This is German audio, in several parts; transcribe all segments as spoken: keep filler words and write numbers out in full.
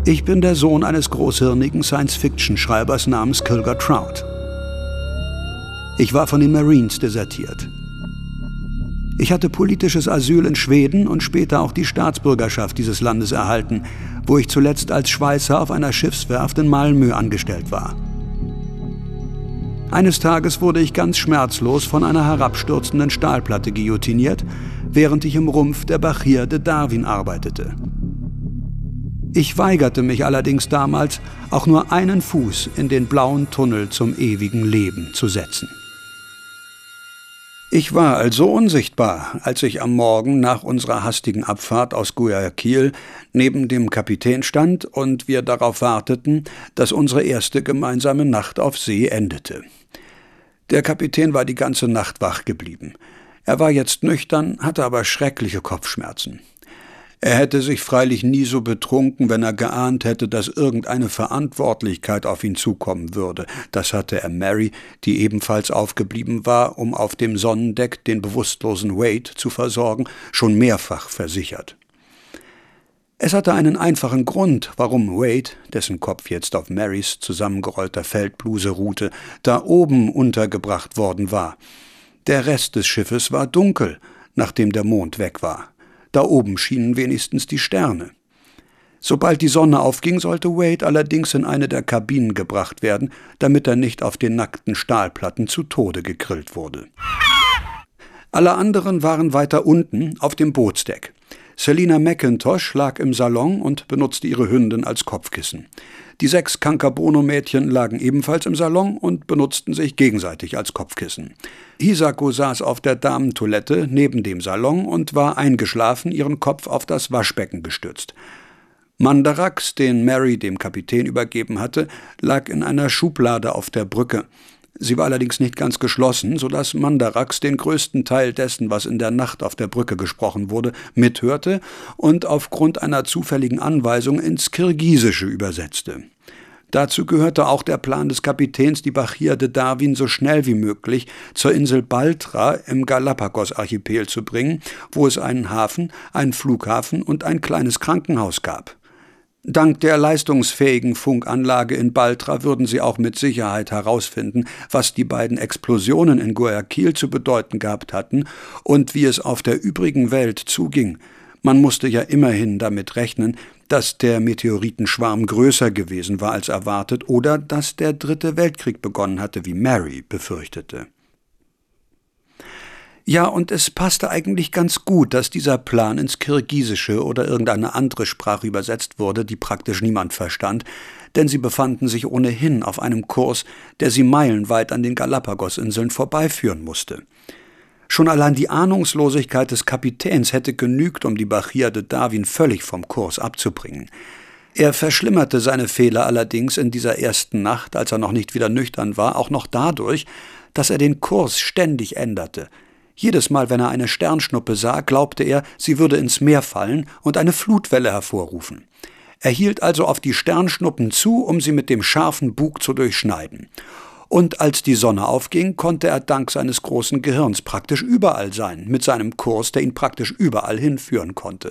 Ich bin der Sohn eines großhirnigen Science-Fiction-Schreibers namens Kilger Trout. Ich war von den Marines desertiert. Ich hatte politisches Asyl in Schweden und später auch die Staatsbürgerschaft dieses Landes erhalten, wo ich zuletzt als Schweißer auf einer Schiffswerft in Malmö angestellt war. Eines Tages wurde ich ganz schmerzlos von einer herabstürzenden Stahlplatte guillotiniert, während ich im Rumpf der Bahia de Darwin arbeitete. Ich weigerte mich allerdings damals, auch nur einen Fuß in den blauen Tunnel zum ewigen Leben zu setzen. Ich war also unsichtbar, als ich am Morgen nach unserer hastigen Abfahrt aus Guayaquil neben dem Kapitän stand und wir darauf warteten, dass unsere erste gemeinsame Nacht auf See endete. Der Kapitän war die ganze Nacht wach geblieben. Er war jetzt nüchtern, hatte aber schreckliche Kopfschmerzen. Er hätte sich freilich nie so betrunken, wenn er geahnt hätte, dass irgendeine Verantwortlichkeit auf ihn zukommen würde. Das hatte er Mary, die ebenfalls aufgeblieben war, um auf dem Sonnendeck den bewusstlosen Wade zu versorgen, schon mehrfach versichert. Es hatte einen einfachen Grund, warum Wade, dessen Kopf jetzt auf Marys zusammengerollter Feldbluse ruhte, da oben untergebracht worden war. Der Rest des Schiffes war dunkel, nachdem der Mond weg war. Da oben schienen wenigstens die Sterne. Sobald die Sonne aufging, sollte Wade allerdings in eine der Kabinen gebracht werden, damit er nicht auf den nackten Stahlplatten zu Tode gegrillt wurde. Alle anderen waren weiter unten auf dem Bootsdeck. Selina McIntosh lag im Salon und benutzte ihre Hündin als Kopfkissen. Die sechs Kankabono-Mädchen lagen ebenfalls im Salon und benutzten sich gegenseitig als Kopfkissen. Hisako saß auf der Damentoilette neben dem Salon und war eingeschlafen, ihren Kopf auf das Waschbecken gestützt. Mandarax, den Mary dem Kapitän übergeben hatte, lag in einer Schublade auf der Brücke. Sie war allerdings nicht ganz geschlossen, sodass Mandarax den größten Teil dessen, was in der Nacht auf der Brücke gesprochen wurde, mithörte und aufgrund einer zufälligen Anweisung ins Kirgisische übersetzte. Dazu gehörte auch der Plan des Kapitäns, die Bahia de Darwin so schnell wie möglich zur Insel Baltra im Galapagos-Archipel zu bringen, wo es einen Hafen, einen Flughafen und ein kleines Krankenhaus gab. Dank der leistungsfähigen Funkanlage in Baltra würden sie auch mit Sicherheit herausfinden, was die beiden Explosionen in Guayaquil zu bedeuten gehabt hatten und wie es auf der übrigen Welt zuging. Man musste ja immerhin damit rechnen, dass der Meteoritenschwarm größer gewesen war als erwartet oder dass der Dritte Weltkrieg begonnen hatte, wie Mary befürchtete. Ja, und es passte eigentlich ganz gut, dass dieser Plan ins Kirgisische oder irgendeine andere Sprache übersetzt wurde, die praktisch niemand verstand, denn sie befanden sich ohnehin auf einem Kurs, der sie meilenweit an den Galapagosinseln vorbeiführen musste. Schon allein die Ahnungslosigkeit des Kapitäns hätte genügt, um die Bahia de Darwin völlig vom Kurs abzubringen. Er verschlimmerte seine Fehler allerdings in dieser ersten Nacht, als er noch nicht wieder nüchtern war, auch noch dadurch, dass er den Kurs ständig änderte. Jedes Mal, wenn er eine Sternschnuppe sah, glaubte er, sie würde ins Meer fallen und eine Flutwelle hervorrufen. Er hielt also auf die Sternschnuppen zu, um sie mit dem scharfen Bug zu durchschneiden. Und als die Sonne aufging, konnte er dank seines großen Gehirns praktisch überall sein, mit seinem Kurs, der ihn praktisch überall hinführen konnte.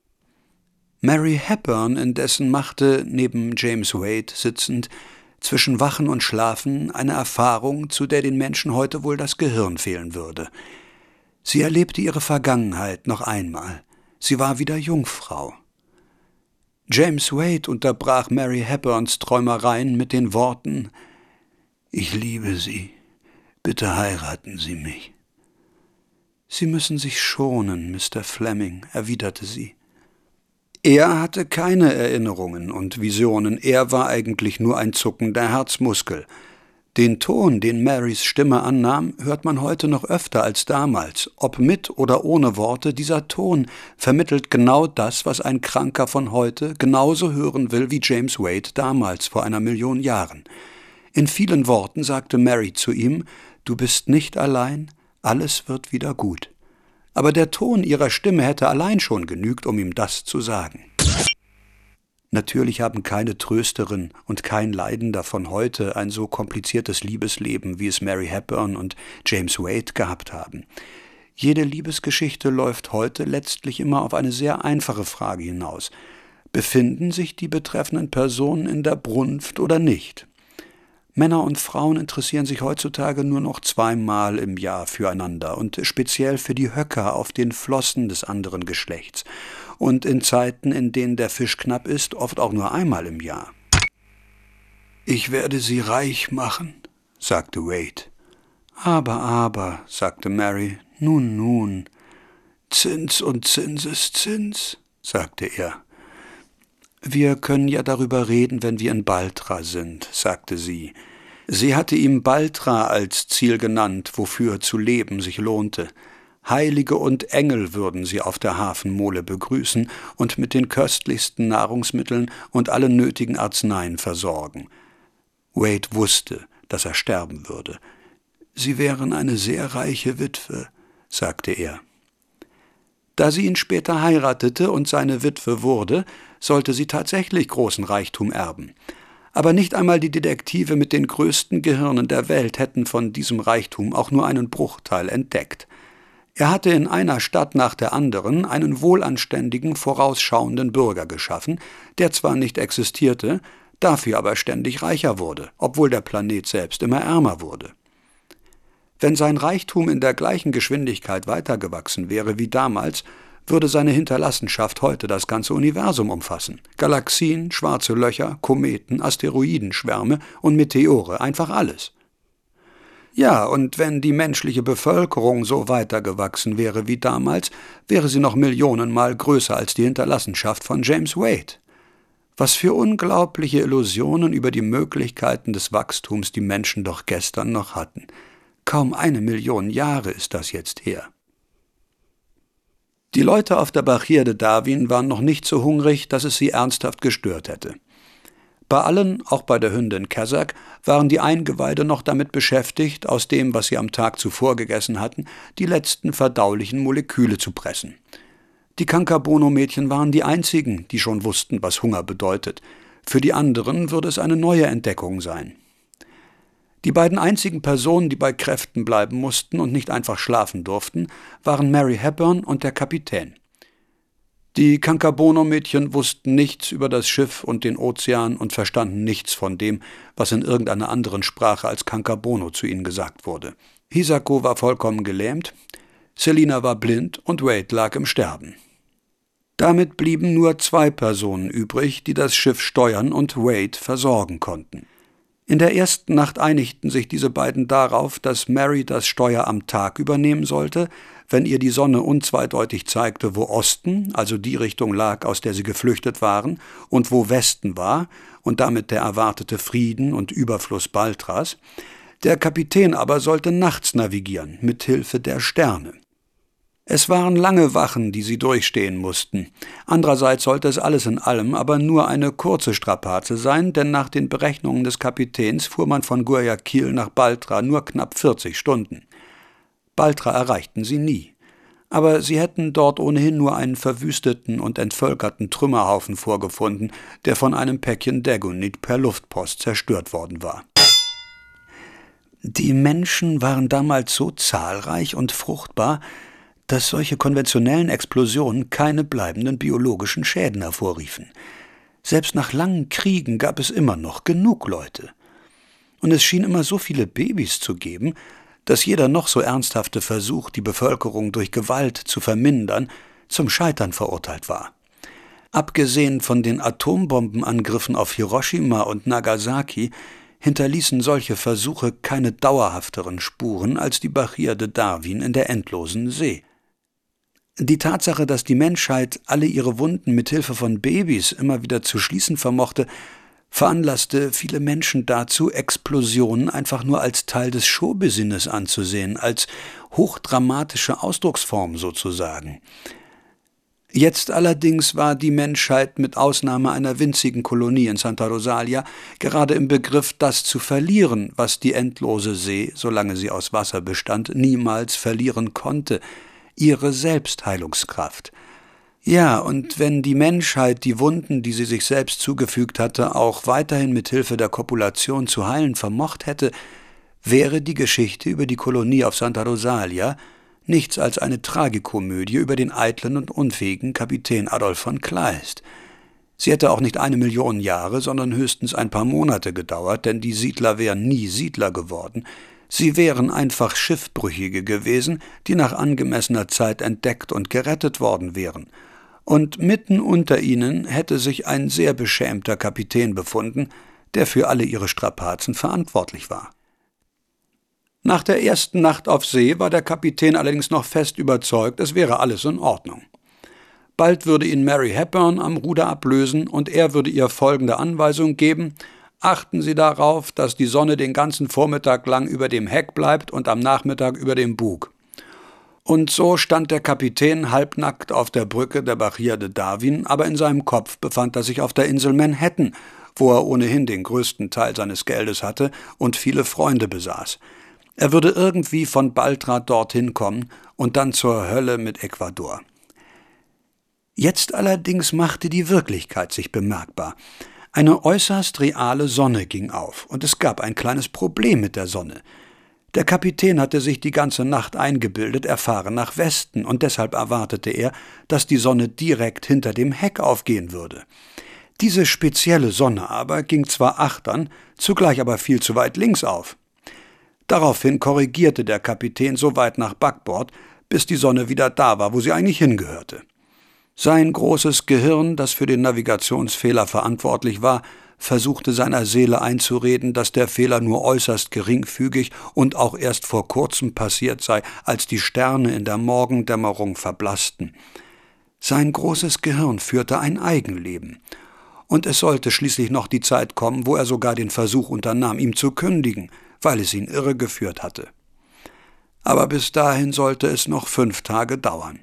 Mary Hepburn indessen machte, neben James Wade sitzend, zwischen Wachen und Schlafen eine Erfahrung, zu der den Menschen heute wohl das Gehirn fehlen würde. Sie erlebte ihre Vergangenheit noch einmal. Sie war wieder Jungfrau. James Wade unterbrach Mary Hepburns Träumereien mit den Worten: »Ich liebe Sie. Bitte heiraten Sie mich.« »Sie müssen sich schonen, Mister Fleming«, erwiderte sie. Er hatte keine Erinnerungen und Visionen, er war eigentlich nur ein zuckender Herzmuskel. Den Ton, den Marys Stimme annahm, hört man heute noch öfter als damals. Ob mit oder ohne Worte, dieser Ton vermittelt genau das, was ein Kranker von heute genauso hören will wie James Wade damals vor einer Million Jahren. In vielen Worten sagte Mary zu ihm: »Du bist nicht allein, alles wird wieder gut.« Aber der Ton ihrer Stimme hätte allein schon genügt, um ihm das zu sagen. Natürlich haben keine Trösterin und kein Leidender von heute ein so kompliziertes Liebesleben, wie es Mary Hepburn und James Wade gehabt haben. Jede Liebesgeschichte läuft heute letztlich immer auf eine sehr einfache Frage hinaus. befinden sich die betreffenden Personen in der Brunft oder nicht. Männer und Frauen interessieren sich heutzutage nur noch zweimal im Jahr füreinander und speziell für die Höcker auf den Flossen des anderen Geschlechts und in Zeiten, in denen der Fisch knapp ist, oft auch nur einmal im Jahr. »Ich werde sie reich machen«, sagte Wade. »Aber, aber«, sagte Mary, »nun, nun.« »Zins und Zinseszins«, sagte er. »Wir können ja darüber reden, wenn wir in Baltra sind«, sagte sie. Sie hatte ihm Baltra als Ziel genannt, wofür zu leben sich lohnte. Heilige und Engel würden sie auf der Hafenmole begrüßen und mit den köstlichsten Nahrungsmitteln und allen nötigen Arzneien versorgen. Wade wusste, dass er sterben würde. »Sie wären eine sehr reiche Witwe«, sagte er. Da sie ihn später heiratete und seine Witwe wurde, sollte sie tatsächlich großen Reichtum erben. Aber nicht einmal die Detektive mit den größten Gehirnen der Welt hätten von diesem Reichtum auch nur einen Bruchteil entdeckt. Er hatte in einer Stadt nach der anderen einen wohlanständigen, vorausschauenden Bürger geschaffen, der zwar nicht existierte, dafür aber ständig reicher wurde, obwohl der Planet selbst immer ärmer wurde. Wenn sein Reichtum in der gleichen Geschwindigkeit weitergewachsen wäre wie damals, würde seine Hinterlassenschaft heute das ganze Universum umfassen. Galaxien, schwarze Löcher, Kometen, Asteroidenschwärme und Meteore, einfach alles. Ja, und wenn die menschliche Bevölkerung so weitergewachsen wäre wie damals, wäre sie noch Millionenmal größer als die Hinterlassenschaft von James Wade. Was für unglaubliche Illusionen über die Möglichkeiten des Wachstums die Menschen doch gestern noch hatten. Kaum eine Million Jahre ist das jetzt her. Die Leute auf der Barriere de Darwin waren noch nicht so hungrig, dass es sie ernsthaft gestört hätte. Bei allen, auch bei der Hündin Kazakh, waren die Eingeweide noch damit beschäftigt, aus dem, was sie am Tag zuvor gegessen hatten, die letzten verdaulichen Moleküle zu pressen. Die Kankabono-Mädchen waren die einzigen, die schon wussten, was Hunger bedeutet. Für die anderen würde es eine neue Entdeckung sein. Die beiden einzigen Personen, die bei Kräften bleiben mussten und nicht einfach schlafen durften, waren Mary Hepburn und der Kapitän. Die Kankabono-Mädchen wussten nichts über das Schiff und den Ozean und verstanden nichts von dem, was in irgendeiner anderen Sprache als Kankabono zu ihnen gesagt wurde. Hisako war vollkommen gelähmt, Selina war blind und Wade lag im Sterben. Damit blieben nur zwei Personen übrig, die das Schiff steuern und Wade versorgen konnten. In der ersten Nacht einigten sich diese beiden darauf, dass Mary das Steuer am Tag übernehmen sollte, wenn ihr die Sonne unzweideutig zeigte, wo Osten, also die Richtung lag, aus der sie geflüchtet waren, und wo Westen war, und damit der erwartete Frieden und Überfluss Baltras. Der Kapitän aber sollte nachts navigieren, mit Hilfe der Sterne. Es waren lange Wachen, die sie durchstehen mussten. Andererseits sollte es alles in allem aber nur eine kurze Strapaze sein, denn nach den Berechnungen des Kapitäns fuhr man von Guayaquil nach Baltra nur knapp vierzig Stunden. Baltra erreichten sie nie. Aber sie hätten dort ohnehin nur einen verwüsteten und entvölkerten Trümmerhaufen vorgefunden, der von einem Päckchen Dagonit per Luftpost zerstört worden war. Die Menschen waren damals so zahlreich und fruchtbar, dass solche konventionellen Explosionen keine bleibenden biologischen Schäden hervorriefen. Selbst nach langen Kriegen gab es immer noch genug Leute. Und es schien immer so viele Babys zu geben, dass jeder noch so ernsthafte Versuch, die Bevölkerung durch Gewalt zu vermindern, zum Scheitern verurteilt war. Abgesehen von den Atombombenangriffen auf Hiroshima und Nagasaki hinterließen solche Versuche keine dauerhafteren Spuren als die Barriere de Darwin in der endlosen See. Die Tatsache, dass die Menschheit alle ihre Wunden mit Hilfe von Babys immer wieder zu schließen vermochte, veranlasste viele Menschen dazu, Explosionen einfach nur als Teil des Showbusiness anzusehen, als hochdramatische Ausdrucksform sozusagen. Jetzt allerdings war die Menschheit mit Ausnahme einer winzigen Kolonie in Santa Rosalia gerade im Begriff, das zu verlieren, was die endlose See, solange sie aus Wasser bestand, niemals verlieren konnte, ihre Selbstheilungskraft. Ja, und wenn die Menschheit die Wunden, die sie sich selbst zugefügt hatte, auch weiterhin mit Hilfe der Kopulation zu heilen vermocht hätte, wäre die Geschichte über die Kolonie auf Santa Rosalia nichts als eine Tragikomödie über den eitlen und unfähigen Kapitän Adolf von Kleist. Sie hätte auch nicht eine Million Jahre, sondern höchstens ein paar Monate gedauert, denn die Siedler wären nie Siedler geworden. Sie wären einfach Schiffbrüchige gewesen, die nach angemessener Zeit entdeckt und gerettet worden wären. Und mitten unter ihnen hätte sich ein sehr beschämter Kapitän befunden, der für alle ihre Strapazen verantwortlich war. Nach der ersten Nacht auf See war der Kapitän allerdings noch fest überzeugt, es wäre alles in Ordnung. Bald würde ihn Mary Hepburn am Ruder ablösen und er würde ihr folgende Anweisung geben: Achten Sie darauf, dass die Sonne den ganzen Vormittag lang über dem Heck bleibt und am Nachmittag über dem Bug. Und so stand der Kapitän halbnackt auf der Brücke der Bahia de Darwin, aber in seinem Kopf befand er sich auf der Insel Manhattan, wo er ohnehin den größten Teil seines Geldes hatte und viele Freunde besaß. Er würde irgendwie von Baltra dorthin kommen und dann zur Hölle mit Ecuador. Jetzt allerdings machte die Wirklichkeit sich bemerkbar. Eine äußerst reale Sonne ging auf, und es gab ein kleines Problem mit der Sonne. Der Kapitän hatte sich die ganze Nacht eingebildet, er fahre nach Westen, und deshalb erwartete er, dass die Sonne direkt hinter dem Heck aufgehen würde. Diese spezielle Sonne aber ging zwar achtern, zugleich aber viel zu weit links auf. Daraufhin korrigierte der Kapitän so weit nach Backbord, bis die Sonne wieder da war, wo sie eigentlich hingehörte. Sein großes Gehirn, das für den Navigationsfehler verantwortlich war, versuchte seiner Seele einzureden, dass der Fehler nur äußerst geringfügig und auch erst vor kurzem passiert sei, als die Sterne in der Morgendämmerung verblassten. Sein großes Gehirn führte ein Eigenleben, und es sollte schließlich noch die Zeit kommen, wo er sogar den Versuch unternahm, ihm zu kündigen, weil es ihn irregeführt hatte. Aber bis dahin sollte es noch fünf Tage dauern.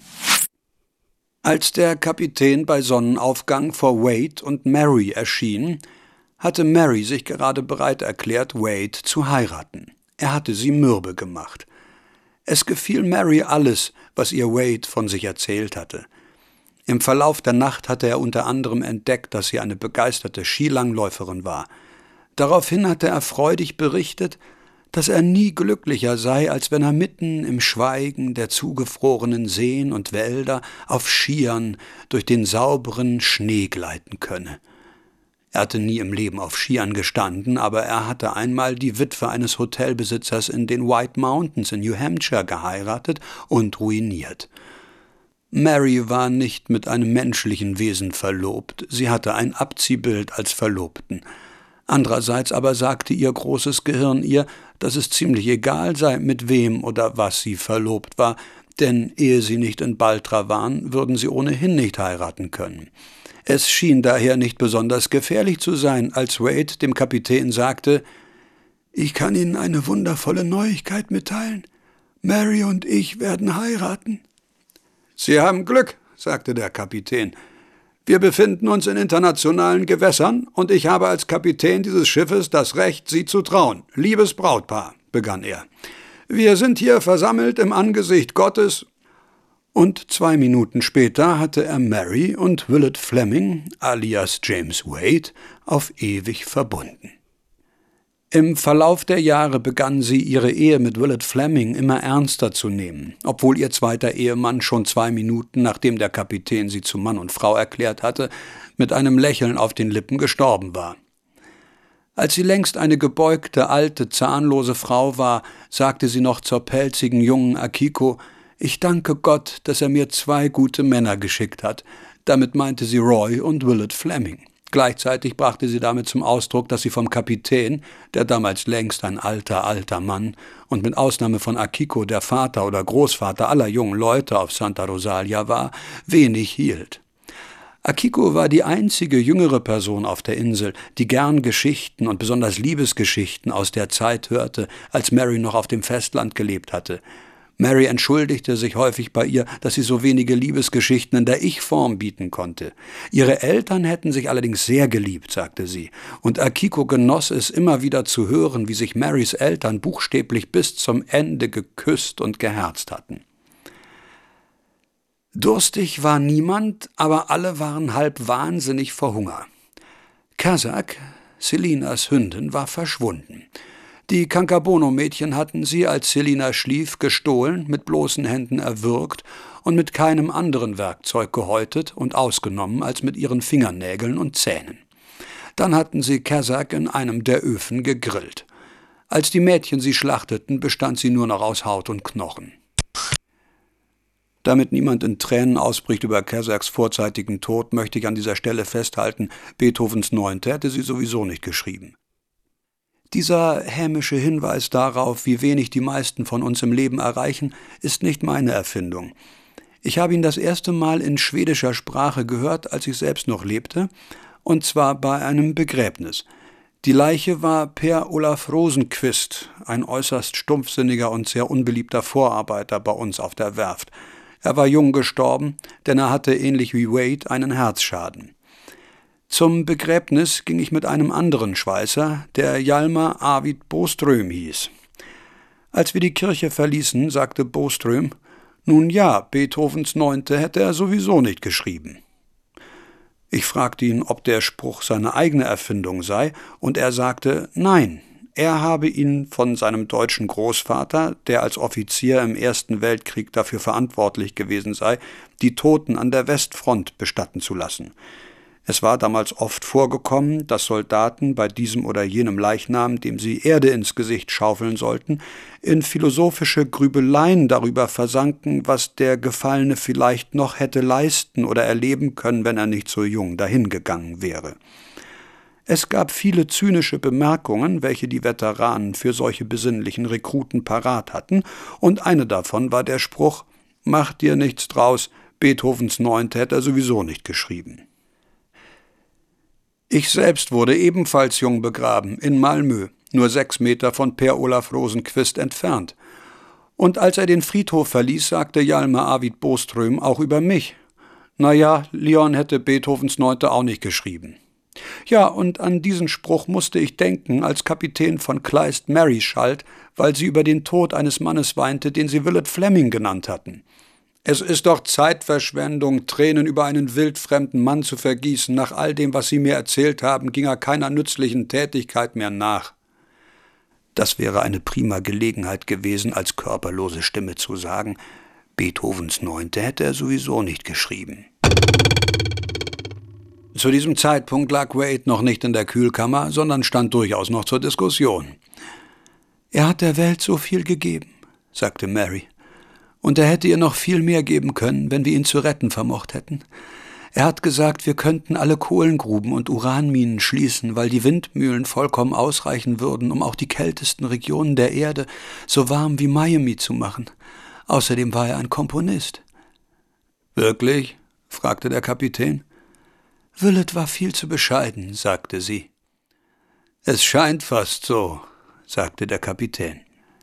Als der Kapitän bei Sonnenaufgang vor Wade und Mary erschien, hatte Mary sich gerade bereit erklärt, Wade zu heiraten. Er hatte sie mürbe gemacht. Es gefiel Mary alles, was ihr Wade von sich erzählt hatte. Im Verlauf der Nacht hatte er unter anderem entdeckt, dass sie eine begeisterte Skilangläuferin war. Daraufhin hatte er freudig berichtet, dass er nie glücklicher sei, als wenn er mitten im Schweigen der zugefrorenen Seen und Wälder auf Skiern durch den sauberen Schnee gleiten könne. Er hatte nie im Leben auf Skiern gestanden, aber er hatte einmal die Witwe eines Hotelbesitzers in den White Mountains in New Hampshire geheiratet und ruiniert. Mary war nicht mit einem menschlichen Wesen verlobt, sie hatte ein Abziehbild als Verlobten. Andererseits aber sagte ihr großes Gehirn ihr, dass es ziemlich egal sei, mit wem oder was sie verlobt war, denn ehe sie nicht in Baltra waren, würden sie ohnehin nicht heiraten können. Es schien daher nicht besonders gefährlich zu sein, als Wade dem Kapitän sagte: »Ich kann Ihnen eine wundervolle Neuigkeit mitteilen. Mary und ich werden heiraten.« »Sie haben Glück«, sagte der Kapitän. »Wir befinden uns in internationalen Gewässern, und ich habe als Kapitän dieses Schiffes das Recht, Sie zu trauen. Liebes Brautpaar«, begann er, »wir sind hier versammelt im Angesicht Gottes.« Und zwei Minuten später hatte er Mary und Willett Fleming, alias James Wade, auf ewig verbunden. Im Verlauf der Jahre begann sie, ihre Ehe mit Willett Fleming immer ernster zu nehmen, obwohl ihr zweiter Ehemann schon zwei Minuten, nachdem der Kapitän sie zu Mann und Frau erklärt hatte, mit einem Lächeln auf den Lippen gestorben war. Als sie längst eine gebeugte, alte, zahnlose Frau war, sagte sie noch zur pelzigen jungen Akiko: »Ich danke Gott, dass er mir zwei gute Männer geschickt hat.« Damit meinte sie Roy und Willett Fleming. Gleichzeitig brachte sie damit zum Ausdruck, dass sie vom Kapitän, der damals längst ein alter, alter Mann und mit Ausnahme von Akiko der Vater oder Großvater aller jungen Leute auf Santa Rosalia war, wenig hielt. Akiko war die einzige jüngere Person auf der Insel, die gern Geschichten und besonders Liebesgeschichten aus der Zeit hörte, als Mary noch auf dem Festland gelebt hatte. Mary entschuldigte sich häufig bei ihr, dass sie so wenige Liebesgeschichten in der Ich-Form bieten konnte. Ihre Eltern hätten sich allerdings sehr geliebt, sagte sie, und Akiko genoss es immer wieder zu hören, wie sich Marys Eltern buchstäblich bis zum Ende geküsst und geherzt hatten. Durstig war niemand, aber alle waren halb wahnsinnig vor Hunger. Kazak, Selinas Hündin, war verschwunden. Die Kankabono-Mädchen hatten sie, als Selina schlief, gestohlen, mit bloßen Händen erwürgt und mit keinem anderen Werkzeug gehäutet und ausgenommen als mit ihren Fingernägeln und Zähnen. Dann hatten sie Kazakh in einem der Öfen gegrillt. Als die Mädchen sie schlachteten, bestand sie nur noch aus Haut und Knochen. Damit niemand in Tränen ausbricht über Kazakhs vorzeitigen Tod, möchte ich an dieser Stelle festhalten, Beethovens Neunte hätte sie sowieso nicht geschrieben. Dieser hämische Hinweis darauf, wie wenig die meisten von uns im Leben erreichen, ist nicht meine Erfindung. Ich habe ihn das erste Mal in schwedischer Sprache gehört, als ich selbst noch lebte, und zwar bei einem Begräbnis. Die Leiche war Per Olaf Rosenqvist, ein äußerst stumpfsinniger und sehr unbeliebter Vorarbeiter bei uns auf der Werft. Er war jung gestorben, denn er hatte ähnlich wie Wade einen Herzschaden. Zum Begräbnis ging ich mit einem anderen Schweißer, der Hjalmar Arvid Boström hieß. Als wir die Kirche verließen, sagte Boström, nun ja, Beethovens Neunte hätte er sowieso nicht geschrieben. Ich fragte ihn, ob der Spruch seine eigene Erfindung sei, und er sagte, nein, er habe ihn von seinem deutschen Großvater, der als Offizier im Ersten Weltkrieg dafür verantwortlich gewesen sei, die Toten an der Westfront bestatten zu lassen. Es war damals oft vorgekommen, dass Soldaten bei diesem oder jenem Leichnam, dem sie Erde ins Gesicht schaufeln sollten, in philosophische Grübeleien darüber versanken, was der Gefallene vielleicht noch hätte leisten oder erleben können, wenn er nicht so jung dahingegangen wäre. Es gab viele zynische Bemerkungen, welche die Veteranen für solche besinnlichen Rekruten parat hatten, und eine davon war der Spruch, »Mach dir nichts draus, Beethovens Neunte hätte er sowieso nicht geschrieben.« Ich selbst wurde ebenfalls jung begraben, in Malmö, nur sechs Meter von Per Olaf Rosenqvist entfernt. Und als er den Friedhof verließ, sagte Hjalmar Arvid Boström auch über mich, »Na ja, Leon hätte Beethovens Neunte auch nicht geschrieben.« Ja, und an diesen Spruch musste ich denken, als Kapitän von Kleist Mary schalt, weil sie über den Tod eines Mannes weinte, den sie Willett Fleming genannt hatten. Es ist doch Zeitverschwendung, Tränen über einen wildfremden Mann zu vergießen. Nach all dem, was Sie mir erzählt haben, ging er keiner nützlichen Tätigkeit mehr nach. Das wäre eine prima Gelegenheit gewesen, als körperlose Stimme zu sagen, Beethovens Neunte hätte er sowieso nicht geschrieben. Zu diesem Zeitpunkt lag Wade noch nicht in der Kühlkammer, sondern stand durchaus noch zur Diskussion. »Er hat der Welt so viel gegeben«, sagte Mary. »Und er hätte ihr noch viel mehr geben können, wenn wir ihn zu retten vermocht hätten. Er hat gesagt, wir könnten alle Kohlengruben und Uranminen schließen, weil die Windmühlen vollkommen ausreichen würden, um auch die kältesten Regionen der Erde so warm wie Miami zu machen. Außerdem war er ein Komponist.« »Wirklich?« fragte der Kapitän. »Willett war viel zu bescheiden«, sagte sie. »Es scheint fast so«, sagte der Kapitän.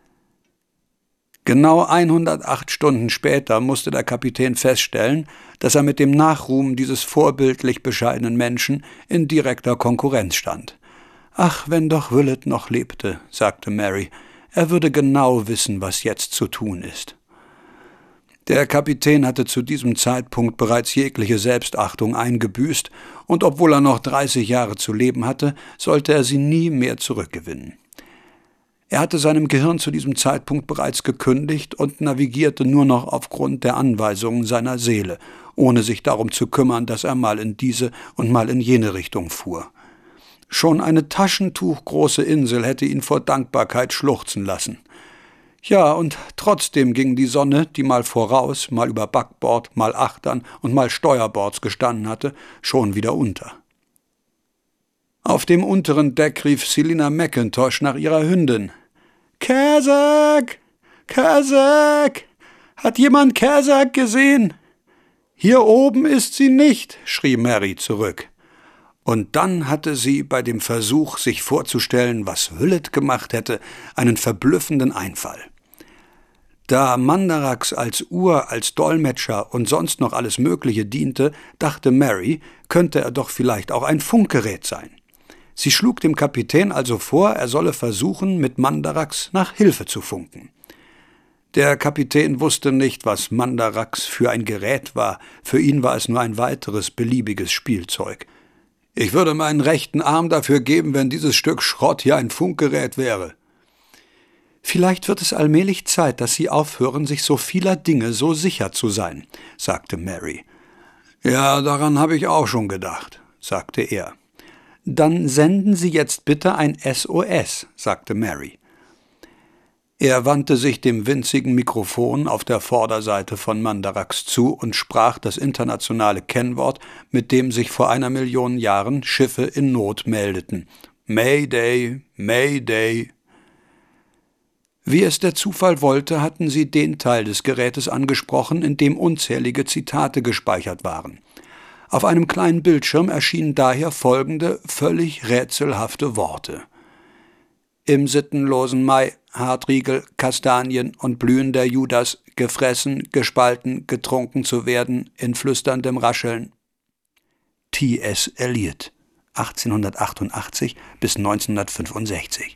Genau hundertacht Stunden später musste der Kapitän feststellen, dass er mit dem Nachruhm dieses vorbildlich bescheidenen Menschen in direkter Konkurrenz stand. »Ach, wenn doch Willett noch lebte«, sagte Mary, »er würde genau wissen, was jetzt zu tun ist.« Der Kapitän hatte zu diesem Zeitpunkt bereits jegliche Selbstachtung eingebüßt, und obwohl er noch dreißig Jahre zu leben hatte, sollte er sie nie mehr zurückgewinnen. Er hatte seinem Gehirn zu diesem Zeitpunkt bereits gekündigt und navigierte nur noch aufgrund der Anweisungen seiner Seele, ohne sich darum zu kümmern, dass er mal in diese und mal in jene Richtung fuhr. Schon eine taschentuchgroße Insel hätte ihn vor Dankbarkeit schluchzen lassen. Ja, und trotzdem ging die Sonne, die mal voraus, mal über Backbord, mal Achtern und mal Steuerbords gestanden hatte, schon wieder unter. Auf dem unteren Deck rief Selina McIntosh nach ihrer Hündin. »Kazakh! Kazakh! Hat jemand Kazakh gesehen?« »Hier oben ist sie nicht«, schrie Mary zurück. Und dann hatte sie bei dem Versuch, sich vorzustellen, was Willett gemacht hätte, einen verblüffenden Einfall. Da Mandarax als Uhr, als Dolmetscher und sonst noch alles Mögliche diente, dachte Mary, könnte er doch vielleicht auch ein Funkgerät sein. Sie schlug dem Kapitän also vor, er solle versuchen, mit Mandarax nach Hilfe zu funken. Der Kapitän wusste nicht, was Mandarax für ein Gerät war, für ihn war es nur ein weiteres beliebiges Spielzeug. »Ich würde meinen rechten Arm dafür geben, wenn dieses Stück Schrott hier ein Funkgerät wäre.« »Vielleicht wird es allmählich Zeit, dass Sie aufhören, sich so vieler Dinge so sicher zu sein«, sagte Mary. »Ja, daran habe ich auch schon gedacht«, sagte er. »Dann senden Sie jetzt bitte ein S O S«, sagte Mary. Er wandte sich dem winzigen Mikrofon auf der Vorderseite von Mandarax zu und sprach das internationale Kennwort, mit dem sich vor einer Million Jahren Schiffe in Not meldeten. »Mayday, Mayday«. Wie es der Zufall wollte, hatten sie den Teil des Gerätes angesprochen, in dem unzählige Zitate gespeichert waren. Auf einem kleinen Bildschirm erschienen daher folgende völlig rätselhafte Worte: »Im sittenlosen Mai, Hartriegel, Kastanien und blühender Judas, gefressen, gespalten, getrunken zu werden, in flüsterndem Rascheln.« T S Eliot, achtzehnhundertachtundachtzig bis neunzehnhundertfünfundsechzig.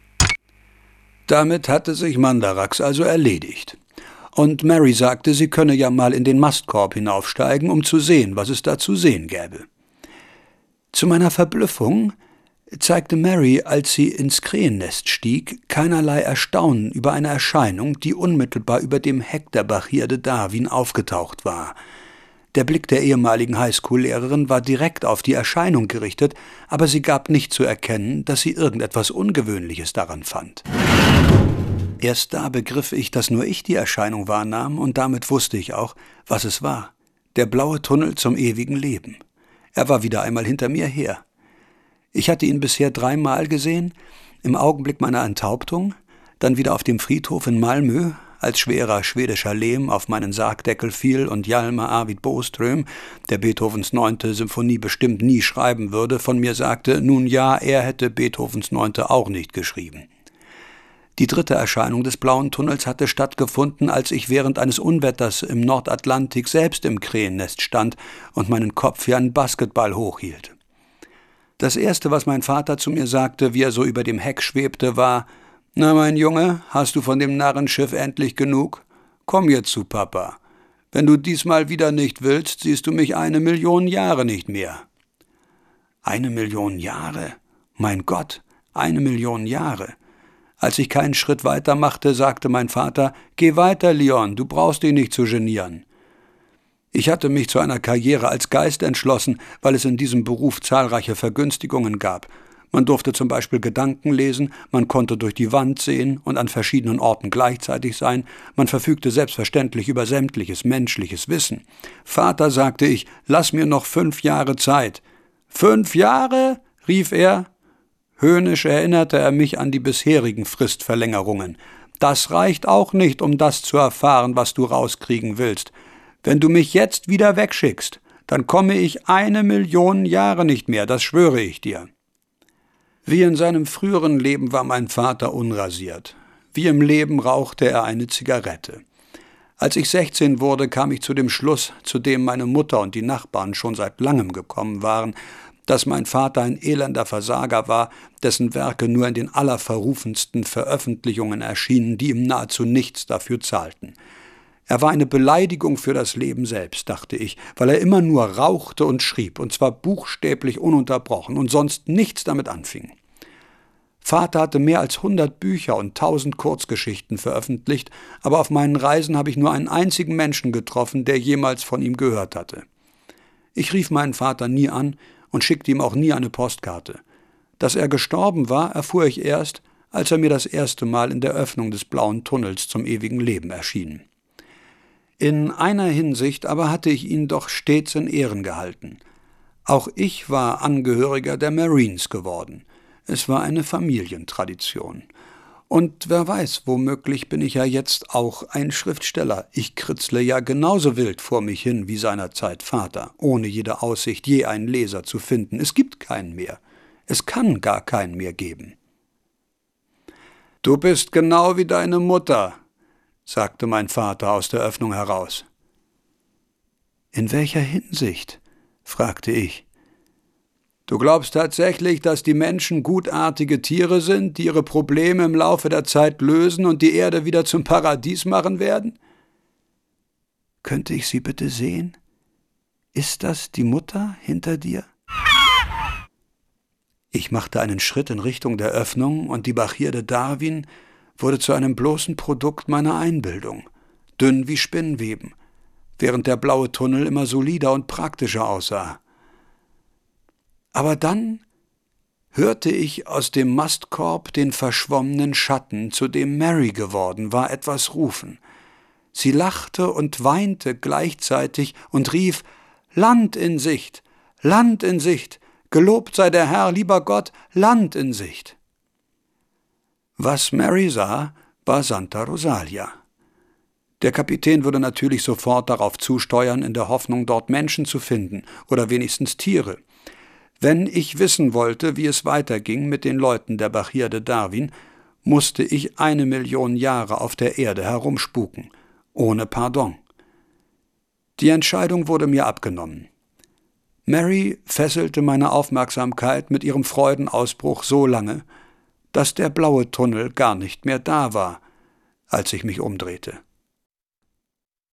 Damit hatte sich Mandarax also erledigt. Und Mary sagte, sie könne ja mal in den Mastkorb hinaufsteigen, um zu sehen, was es da zu sehen gäbe. Zu meiner Verblüffung zeigte Mary, als sie ins Krähennest stieg, keinerlei Erstaunen über eine Erscheinung, die unmittelbar über dem Heck der Bachirde Darwin aufgetaucht war. Der Blick der ehemaligen Highschool-Lehrerin war direkt auf die Erscheinung gerichtet, aber sie gab nicht zu erkennen, dass sie irgendetwas Ungewöhnliches daran fand. Erst da begriff ich, dass nur ich die Erscheinung wahrnahm, und damit wusste ich auch, was es war. Der blaue Tunnel zum ewigen Leben. Er war wieder einmal hinter mir her. Ich hatte ihn bisher dreimal gesehen, im Augenblick meiner Enthauptung, dann wieder auf dem Friedhof in Malmö, als schwerer schwedischer Lehm auf meinen Sargdeckel fiel und Hjalmar Arvid Boström, der Beethovens neunte Symphonie bestimmt nie schreiben würde, von mir sagte, nun ja, er hätte Beethovens neunte auch nicht geschrieben. Die dritte Erscheinung des blauen Tunnels hatte stattgefunden, als ich während eines Unwetters im Nordatlantik selbst im Krähennest stand und meinen Kopf wie einen Basketball hochhielt. Das Erste, was mein Vater zu mir sagte, wie er so über dem Heck schwebte, war: »Na, mein Junge, hast du von dem Narrenschiff endlich genug? Komm jetzt zu Papa. Wenn du diesmal wieder nicht willst, siehst du mich eine Million Jahre nicht mehr.« Eine Million Jahre? Mein Gott, eine Million Jahre. Als ich keinen Schritt weiter machte, sagte mein Vater: »Geh weiter, Leon, du brauchst dich nicht zu genieren.« Ich hatte mich zu einer Karriere als Geist entschlossen, weil es in diesem Beruf zahlreiche Vergünstigungen gab. Man durfte zum Beispiel Gedanken lesen, man konnte durch die Wand sehen und an verschiedenen Orten gleichzeitig sein, man verfügte selbstverständlich über sämtliches menschliches Wissen. »Vater«, sagte ich, »lass mir noch fünf Jahre Zeit.« »Fünf Jahre?« rief er. Höhnisch erinnerte er mich an die bisherigen Fristverlängerungen. »Das reicht auch nicht, um das zu erfahren, was du rauskriegen willst. Wenn du mich jetzt wieder wegschickst, dann komme ich eine Million Jahre nicht mehr, das schwöre ich dir.« Wie in seinem früheren Leben war mein Vater unrasiert. Wie im Leben rauchte er eine Zigarette. Als ich sechzehn wurde, kam ich zu dem Schluss, zu dem meine Mutter und die Nachbarn schon seit langem gekommen waren, dass mein Vater ein elender Versager war, dessen Werke nur in den allerverrufensten Veröffentlichungen erschienen, die ihm nahezu nichts dafür zahlten. Er war eine Beleidigung für das Leben selbst, dachte ich, weil er immer nur rauchte und schrieb, und zwar buchstäblich ununterbrochen und sonst nichts damit anfing. Vater hatte mehr als hundert Bücher und tausend Kurzgeschichten veröffentlicht, aber auf meinen Reisen habe ich nur einen einzigen Menschen getroffen, der jemals von ihm gehört hatte. Ich rief meinen Vater nie an und schickte ihm auch nie eine Postkarte. Dass er gestorben war, erfuhr ich erst, als er mir das erste Mal in der Öffnung des blauen Tunnels zum ewigen Leben erschien. In einer Hinsicht aber hatte ich ihn doch stets in Ehren gehalten. Auch ich war Angehöriger der Marines geworden. Es war eine Familientradition. Und wer weiß, womöglich bin ich ja jetzt auch ein Schriftsteller. Ich kritzle ja genauso wild vor mich hin wie seinerzeit Vater, ohne jede Aussicht, je einen Leser zu finden. Es gibt keinen mehr. Es kann gar keinen mehr geben. »Du bist genau wie deine Mutter«, sagte mein Vater aus der Öffnung heraus. »In welcher Hinsicht?« fragte ich. »Du glaubst tatsächlich, dass die Menschen gutartige Tiere sind, die ihre Probleme im Laufe der Zeit lösen und die Erde wieder zum Paradies machen werden?« »Könnte ich sie bitte sehen? Ist das die Mutter hinter dir?« Ich machte einen Schritt in Richtung der Öffnung, und die Bachirde Darwin wurde zu einem bloßen Produkt meiner Einbildung, dünn wie Spinnweben, während der blaue Tunnel immer solider und praktischer aussah. Aber dann hörte ich aus dem Mastkorb den verschwommenen Schatten, zu dem Mary geworden war, etwas rufen. Sie lachte und weinte gleichzeitig und rief: »Land in Sicht! Land in Sicht! Gelobt sei der Herr, lieber Gott, Land in Sicht!« Was Mary sah, war Santa Rosalia. Der Kapitän würde natürlich sofort darauf zusteuern, in der Hoffnung, dort Menschen zu finden oder wenigstens Tiere. Wenn ich wissen wollte, wie es weiterging mit den Leuten der Bahia de Darwin, musste ich eine Million Jahre auf der Erde herumspuken, ohne Pardon. Die Entscheidung wurde mir abgenommen. Mary fesselte meine Aufmerksamkeit mit ihrem Freudenausbruch so lange, dass der blaue Tunnel gar nicht mehr da war, als ich mich umdrehte.